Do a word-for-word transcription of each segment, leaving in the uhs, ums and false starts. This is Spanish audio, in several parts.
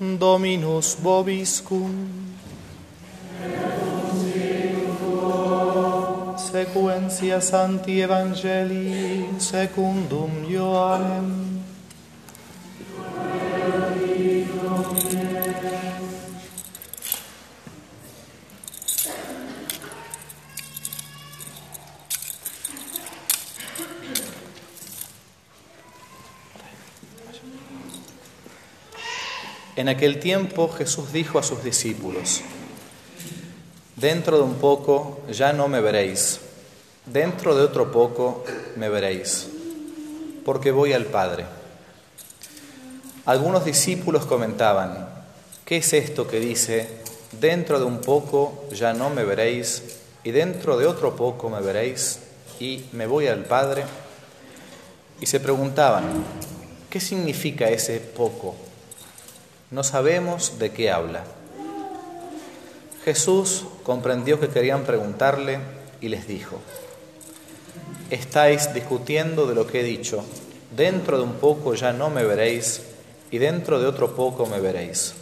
Dominus vobiscum. Sequentia Sancti Evangelii secundum Ioannem. En aquel tiempo Jesús dijo a sus discípulos: dentro de un poco ya no me veréis, dentro de otro poco me veréis, porque voy al Padre. Algunos discípulos comentaban: ¿qué es esto que dice, dentro de un poco ya no me veréis, y dentro de otro poco me veréis, y me voy al Padre? Y se preguntaban: ¿qué significa ese poco? No sabemos de qué habla. Jesús comprendió que querían preguntarle y les dijo: estáis discutiendo de lo que he dicho, dentro de un poco ya no me veréis, y dentro de otro poco me veréis.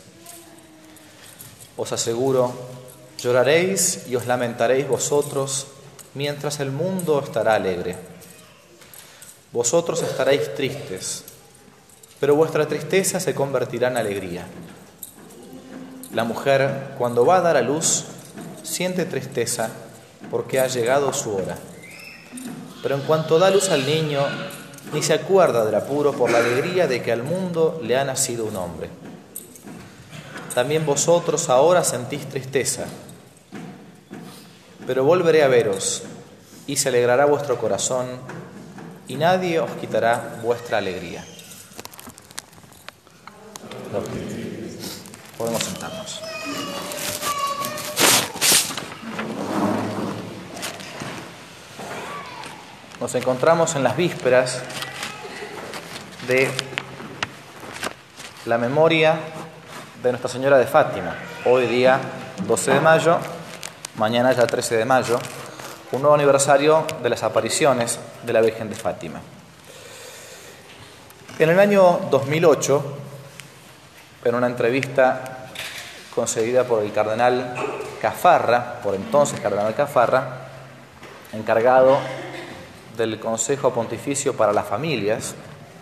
Os aseguro, lloraréis y os lamentaréis vosotros, mientras el mundo estará alegre. Vosotros estaréis tristes, pero vuestra tristeza se convertirá en alegría. La mujer, cuando va a dar a luz, siente tristeza porque ha llegado su hora. Pero en cuanto da luz al niño, ni se acuerda del apuro por la alegría de que al mundo le ha nacido un hombre. También vosotros ahora sentís tristeza, pero volveré a veros, y se alegrará vuestro corazón, y nadie os quitará vuestra alegría. Podemos sentarnos. Nos encontramos en las vísperas de la memoria de Nuestra Señora de Fátima. Hoy día doce de mayo, mañana ya trece de mayo, un nuevo aniversario de las apariciones de la Virgen de Fátima. En el año dos mil ocho, en una entrevista concedida por el cardenal Caffarra, por entonces cardenal Caffarra, encargado del Consejo Pontificio para las Familias,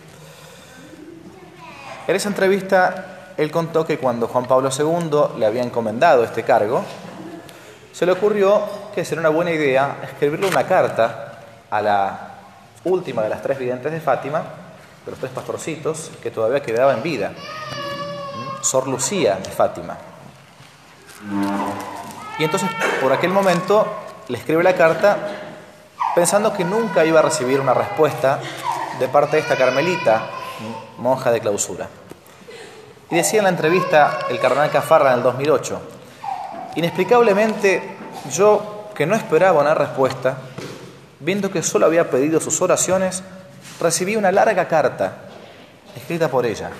en esa entrevista él contó que cuando Juan Pablo segundo le había encomendado este cargo, se le ocurrió que sería una buena idea escribirle una carta a la última de las tres videntes de Fátima, de los tres pastorcitos, que todavía quedaba en vida, Sor Lucía de Fátima. Y entonces, por aquel momento, le escribe la carta pensando que nunca iba a recibir una respuesta de parte de esta carmelita, monja de clausura. Y decía en la entrevista el cardenal Caffarra en el dos mil ocho: inexplicablemente, yo, que no esperaba una respuesta, viendo que solo había pedido sus oraciones, recibí una larga carta escrita por ella.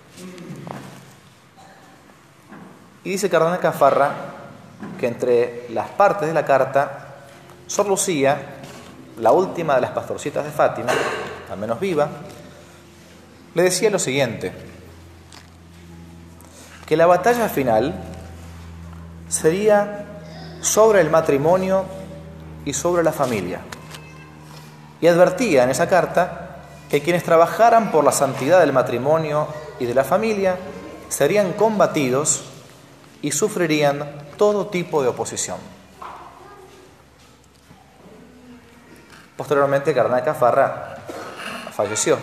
Y dice el cardenal Caffarra que entre las partes de la carta, Sor Lucía, la última de las pastorcitas de Fátima, al menos viva, le decía lo siguiente: que la batalla final sería sobre el matrimonio y sobre la familia. Y advertía en esa carta que quienes trabajaran por la santidad del matrimonio y de la familia serían combatidos y sufrirían todo tipo de oposición. Posteriormente, el cardenal Caffarra falleció.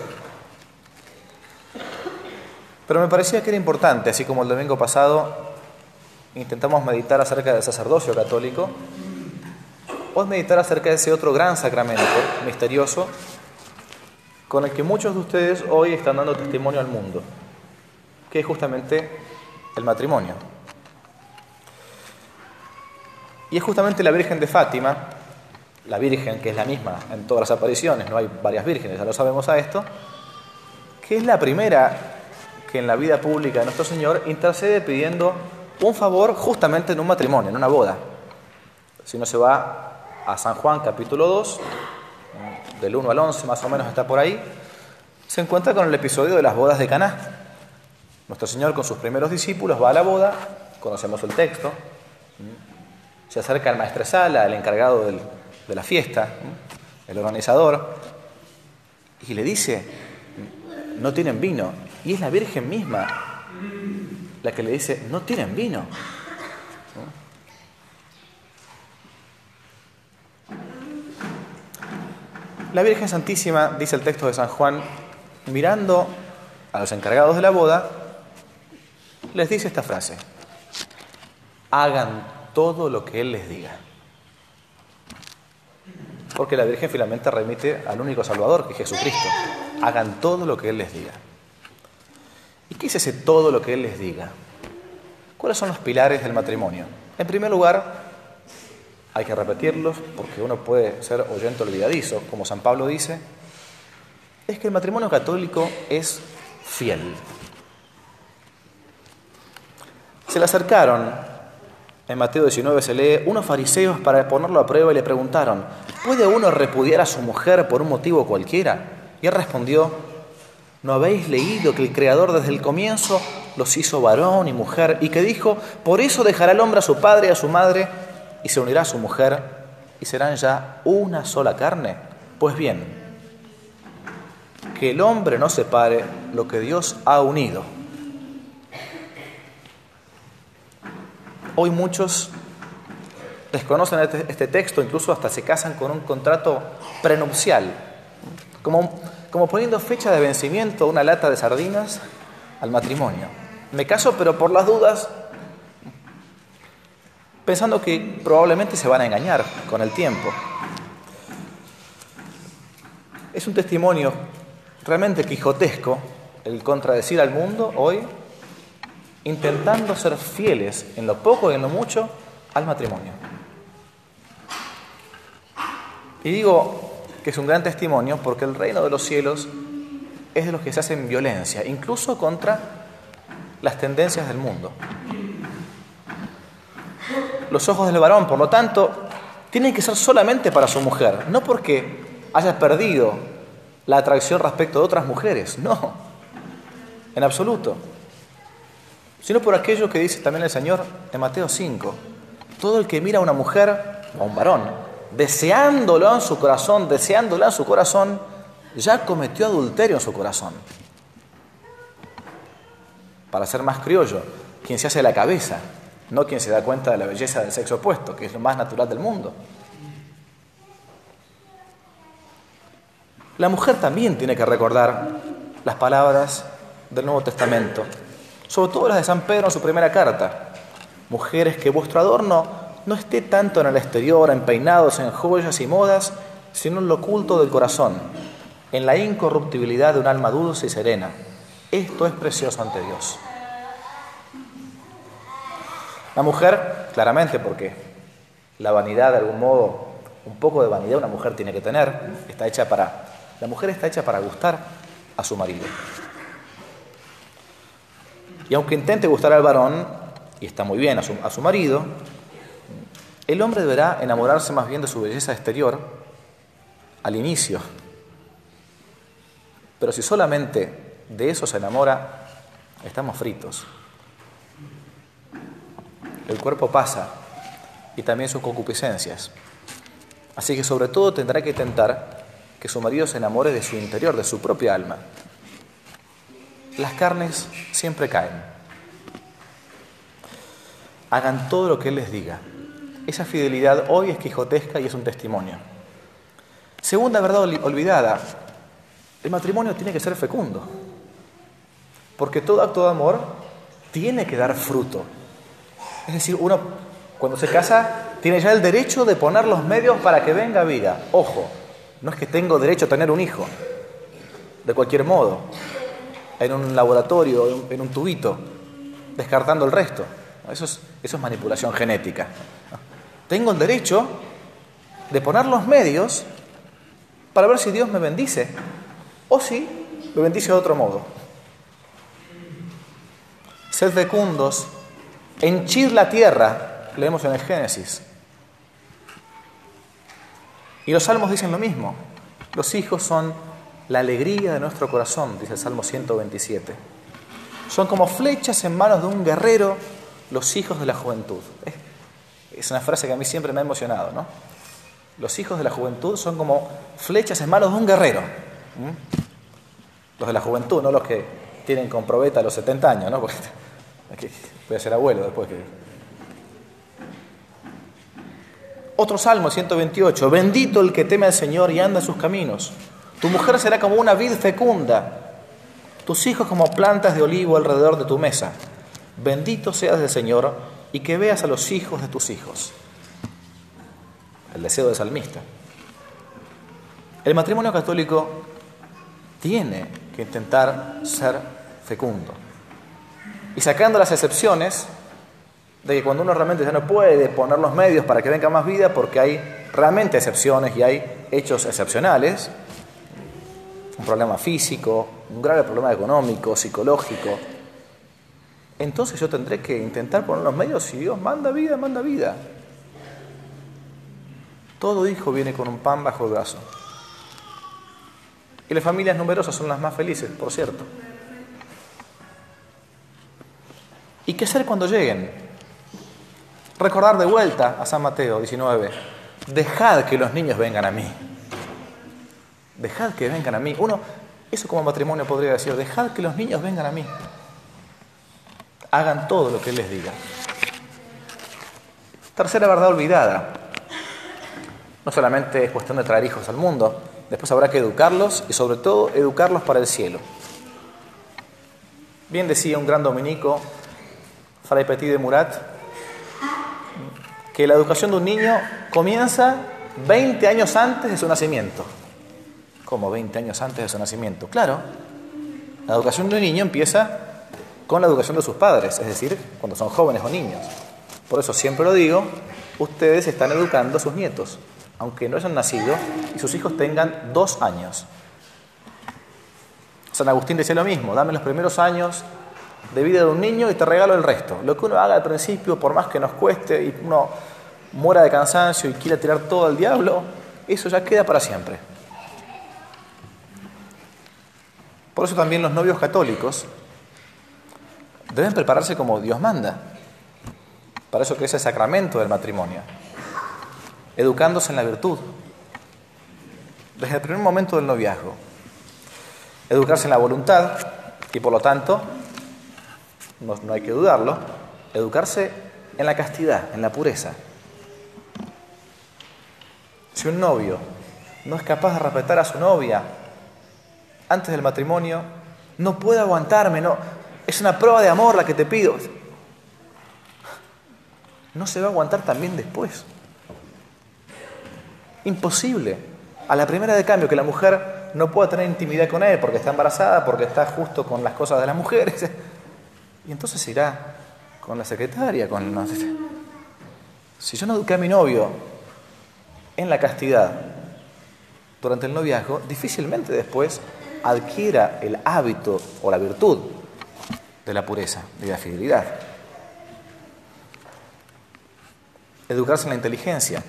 Pero me parecía que era importante, así como el domingo pasado intentamos meditar acerca del sacerdocio católico, hoy meditar acerca de ese otro gran sacramento misterioso con el que muchos de ustedes hoy están dando testimonio al mundo, que es justamente el matrimonio. Y es justamente la Virgen de Fátima, la Virgen que es la misma en todas las apariciones, no hay varias vírgenes, ya lo sabemos a esto, que es la primera que en la vida pública de nuestro Señor intercede pidiendo un favor justamente en un matrimonio, en una boda. Si uno se va a San Juan capítulo dos, del uno al once más o menos está por ahí, se encuentra con el episodio de las bodas de Caná. Nuestro Señor con sus primeros discípulos va a la boda, conocemos el texto, se acerca al maestresala, el encargado del, de la fiesta, el organizador, y le dice, no tienen vino. Y es la Virgen misma la que le dice, no tienen vino. La Virgen Santísima, dice el texto de San Juan, mirando a los encargados de la boda, les dice esta frase: hagan todo lo que Él les diga. Porque la Virgen finalmente remite al único Salvador, que es Jesucristo. Hagan todo lo que Él les diga. ¿Y qué es ese todo lo que Él les diga? ¿Cuáles son los pilares del matrimonio? En primer lugar, hay que repetirlos porque uno puede ser oyente olvidadizo, como San Pablo dice, es que el matrimonio católico es fiel. Se le acercaron, en Mateo diecinueve se lee, unos fariseos para ponerlo a prueba y le preguntaron, ¿puede uno repudiar a su mujer por un motivo cualquiera? Y él respondió, ¿no habéis leído que el Creador desde el comienzo los hizo varón y mujer y que dijo, por eso dejará el hombre a su padre y a su madre y se unirá a su mujer y serán ya una sola carne? Pues bien, que el hombre no separe lo que Dios ha unido. Hoy muchos desconocen este, este texto, incluso hasta se casan con un contrato prenupcial, como, como poniendo fecha de vencimiento una lata de sardinas al matrimonio. Me caso, pero por las dudas, pensando que probablemente se van a engañar con el tiempo. Es un testimonio realmente quijotesco el contradecir al mundo hoy, intentando ser fieles en lo poco y en lo mucho al matrimonio. Y digo que es un gran testimonio porque el reino de los cielos es de los que se hacen violencia, incluso contra las tendencias del mundo. Los ojos del varón, por lo tanto, tienen que ser solamente para su mujer, no porque haya perdido la atracción respecto de otras mujeres, no, en absoluto, sino por aquello que dice también el Señor en Mateo cinco. Todo el que mira a una mujer o a un varón, deseándolo en su corazón, deseándola en su corazón, ya cometió adulterio en su corazón. Para ser más criollo, quien se hace la cabeza, no quien se da cuenta de la belleza del sexo opuesto, que es lo más natural del mundo. La mujer también tiene que recordar las palabras del Nuevo Testamento, sobre todo las de San Pedro en su primera carta. Mujeres, que vuestro adorno no esté tanto en el exterior, empeinados en joyas y modas, sino en lo oculto del corazón, en la incorruptibilidad de un alma dulce y serena. Esto es precioso ante Dios. La mujer, claramente, porque la vanidad, de algún modo, un poco de vanidad una mujer tiene que tener, está hecha para, la mujer está hecha para gustar a su marido. Y aunque intente gustar al varón, y está muy bien a su, a su marido, el hombre deberá enamorarse más bien de su belleza exterior al inicio. Pero si solamente de eso se enamora, estamos fritos. El cuerpo pasa y también sus concupiscencias. Así que sobre todo tendrá que tentar que su marido se enamore de su interior, de su propia alma. Las carnes siempre caen. Hagan todo lo que Él les diga. Esa fidelidad hoy es quijotesca y es un testimonio. Segunda verdad olvidada, el matrimonio tiene que ser fecundo. Porque todo acto de amor tiene que dar fruto. Es decir, uno cuando se casa tiene ya el derecho de poner los medios para que venga vida. Ojo, no es que tengo derecho a tener un hijo, de cualquier modo, en un laboratorio, en un tubito, descartando el resto. Eso es, eso es manipulación genética. Tengo el derecho de poner los medios para ver si Dios me bendice o si me bendice de otro modo. Sed fecundos, henchid la tierra, leemos en el Génesis. Y los salmos dicen lo mismo. Los hijos son la alegría de nuestro corazón, dice el Salmo ciento veintisiete. Son como flechas en manos de un guerrero los hijos de la juventud. Es una frase que a mí siempre me ha emocionado, ¿no? Los hijos de la juventud son como flechas en manos de un guerrero. ¿Mm? Los de la juventud, no los que tienen con probeta a los setenta años, ¿no? Porque voy a ser abuelo después que... Otro salmo, ciento veintiocho. Bendito el que teme al Señor y anda en sus caminos. Tu mujer será como una vid fecunda, tus hijos como plantas de olivo alrededor de tu mesa. Bendito seas del Señor y que veas a los hijos de tus hijos. El deseo del salmista. El matrimonio católico tiene que intentar ser fecundo. Y sacando las excepciones de que cuando uno realmente ya no puede poner los medios para que venga más vida, porque hay realmente excepciones y hay hechos excepcionales, un problema físico, un grave problema económico, psicológico, entonces yo tendré que intentar poner los medios. Si Dios manda vida, manda vida. Todo hijo viene con un pan bajo el brazo. Y las familias numerosas son las más felices, por cierto. ¿Y qué hacer cuando lleguen? Recordar de vuelta a San Mateo diecinueve. Dejad que los niños vengan a mí. Dejad que vengan a mí. Uno, eso como matrimonio podría decir, dejad que los niños vengan a mí. Hagan todo lo que Él les diga. Tercera verdad olvidada. No solamente es cuestión de traer hijos al mundo, después habrá que educarlos y sobre todo educarlos para el cielo. Bien decía un gran dominico, Fray Petit de Murat, que la educación de un niño comienza veinte años antes de su nacimiento. ¿Cómo veinte años antes de su nacimiento? Claro, la educación de un niño empieza con la educación de sus padres, es decir, cuando son jóvenes o niños. Por eso siempre lo digo, ustedes están educando a sus nietos, aunque no hayan nacido y sus hijos tengan dos años. San Agustín decía lo mismo, dame los primeros años de vida de un niño y te regalo el resto. Lo que uno haga al principio, por más que nos cueste y uno muera de cansancio y quiera tirar todo al diablo, eso ya queda para siempre. Por eso también los novios católicos deben prepararse como Dios manda, para eso que es el sacramento del matrimonio, educándose en la virtud, desde el primer momento del noviazgo, educarse en la voluntad y por lo tanto, no, no hay que dudarlo, educarse en la castidad, en la pureza. Si un novio no es capaz de respetar a su novia antes del matrimonio, no puedo aguantarme, no, es una prueba de amor la que te pido. No se va a aguantar también después. Imposible. A la primera de cambio que la mujer no pueda tener intimidad con él porque está embarazada, porque está justo con las cosas de las mujeres, y entonces irá con la secretaria, con... No sé. Si yo no eduqué a mi novio en la castidad durante el noviazgo, difícilmente después adquiera el hábito o la virtud de la pureza, de la fidelidad. Educarse en la inteligencia.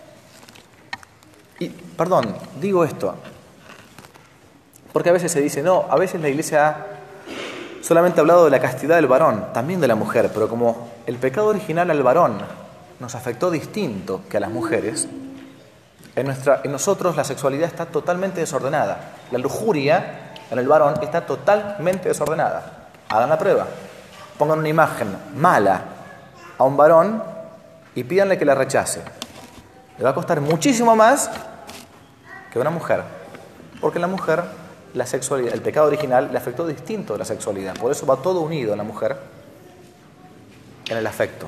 Y, perdón, digo esto, porque a veces se dice, no, a veces la Iglesia ha solamente hablado de la castidad del varón, también de la mujer, pero como el pecado original al varón nos afectó distinto que a las mujeres, en, nuestra, en nosotros la sexualidad está totalmente desordenada. La lujuria en el varón está totalmente desordenada. Hagan la prueba. Pongan una imagen mala a un varón y pídanle que la rechace. Le va a costar muchísimo más que a una mujer. Porque la mujer, la sexualidad, el pecado original le afectó distinto a la sexualidad. Por eso va todo unido en la mujer en el afecto.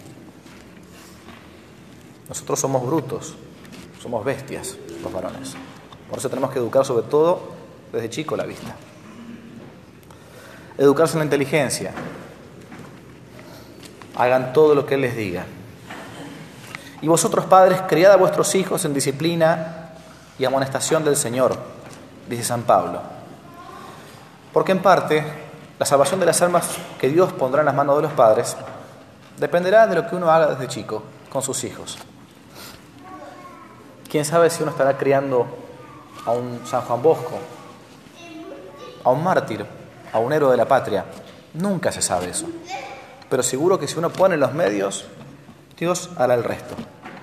Nosotros somos brutos, somos bestias, los varones. Por eso tenemos que educar sobre todo desde chico la vista. Educarse en la inteligencia. Hagan todo lo que Él les diga. Y vosotros, padres, criad a vuestros hijos en disciplina y amonestación del Señor, dice San Pablo. Porque en parte, la salvación de las almas que Dios pondrá en las manos de los padres dependerá de lo que uno haga desde chico con sus hijos. ¿Quién sabe si uno estará criando a un San Juan Bosco, a un mártir, a un héroe de la patria, Nunca se sabe eso. Pero seguro que si uno pone los medios, Dios hará el resto.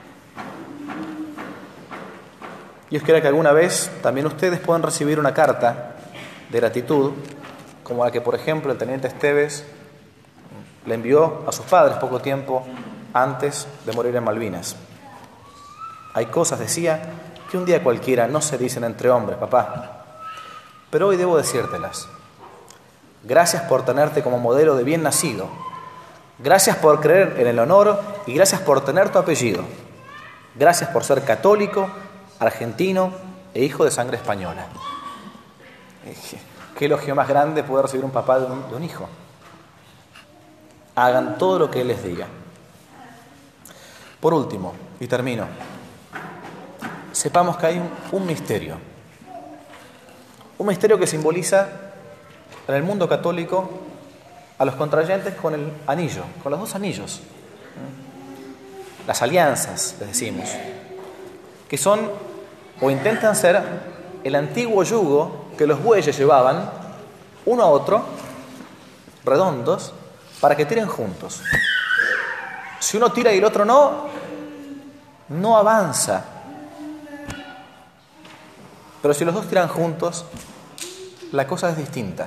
Dios quiera que alguna vez también ustedes puedan recibir una carta de gratitud, como la que, por ejemplo, el teniente Esteves le envió a sus padres poco tiempo antes de morir en Malvinas. Hay cosas, decía, que un día cualquiera no se dicen entre hombres, papá, pero hoy debo decírtelas. Gracias por tenerte como modelo de bien nacido. Gracias por creer en el honor y gracias por tener tu apellido. Gracias por ser católico, argentino e hijo de sangre española. Qué elogio más grande poder recibir un papá de un, de un hijo. Hagan todo lo que Él les diga. Por último, y termino, sepamos que hay un, un misterio. Un misterio que simboliza en el mundo católico a los contrayentes con el anillo, con los dos anillos. Las alianzas, les decimos, que son o intentan ser el antiguo yugo que los bueyes llevaban uno a otro, redondos, para que tiren juntos. Si uno tira y el otro no, no avanza. Pero si los dos tiran juntos, la cosa es distinta.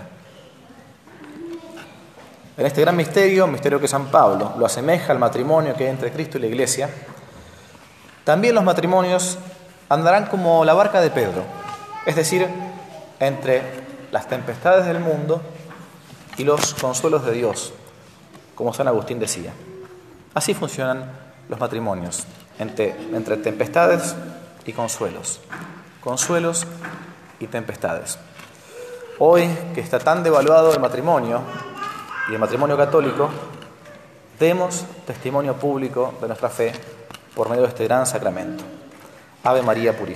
En este gran misterio, misterio que San Pablo lo asemeja al matrimonio que hay entre Cristo y la Iglesia, también los matrimonios andarán como la barca de Pedro, es decir, entre las tempestades del mundo y los consuelos de Dios, como San Agustín decía. Así funcionan los matrimonios, entre, entre tempestades y consuelos, consuelos y tempestades. Hoy, que está tan devaluado el matrimonio, y el matrimonio católico, demos testimonio público de nuestra fe por medio de este gran sacramento. Ave María Purísima.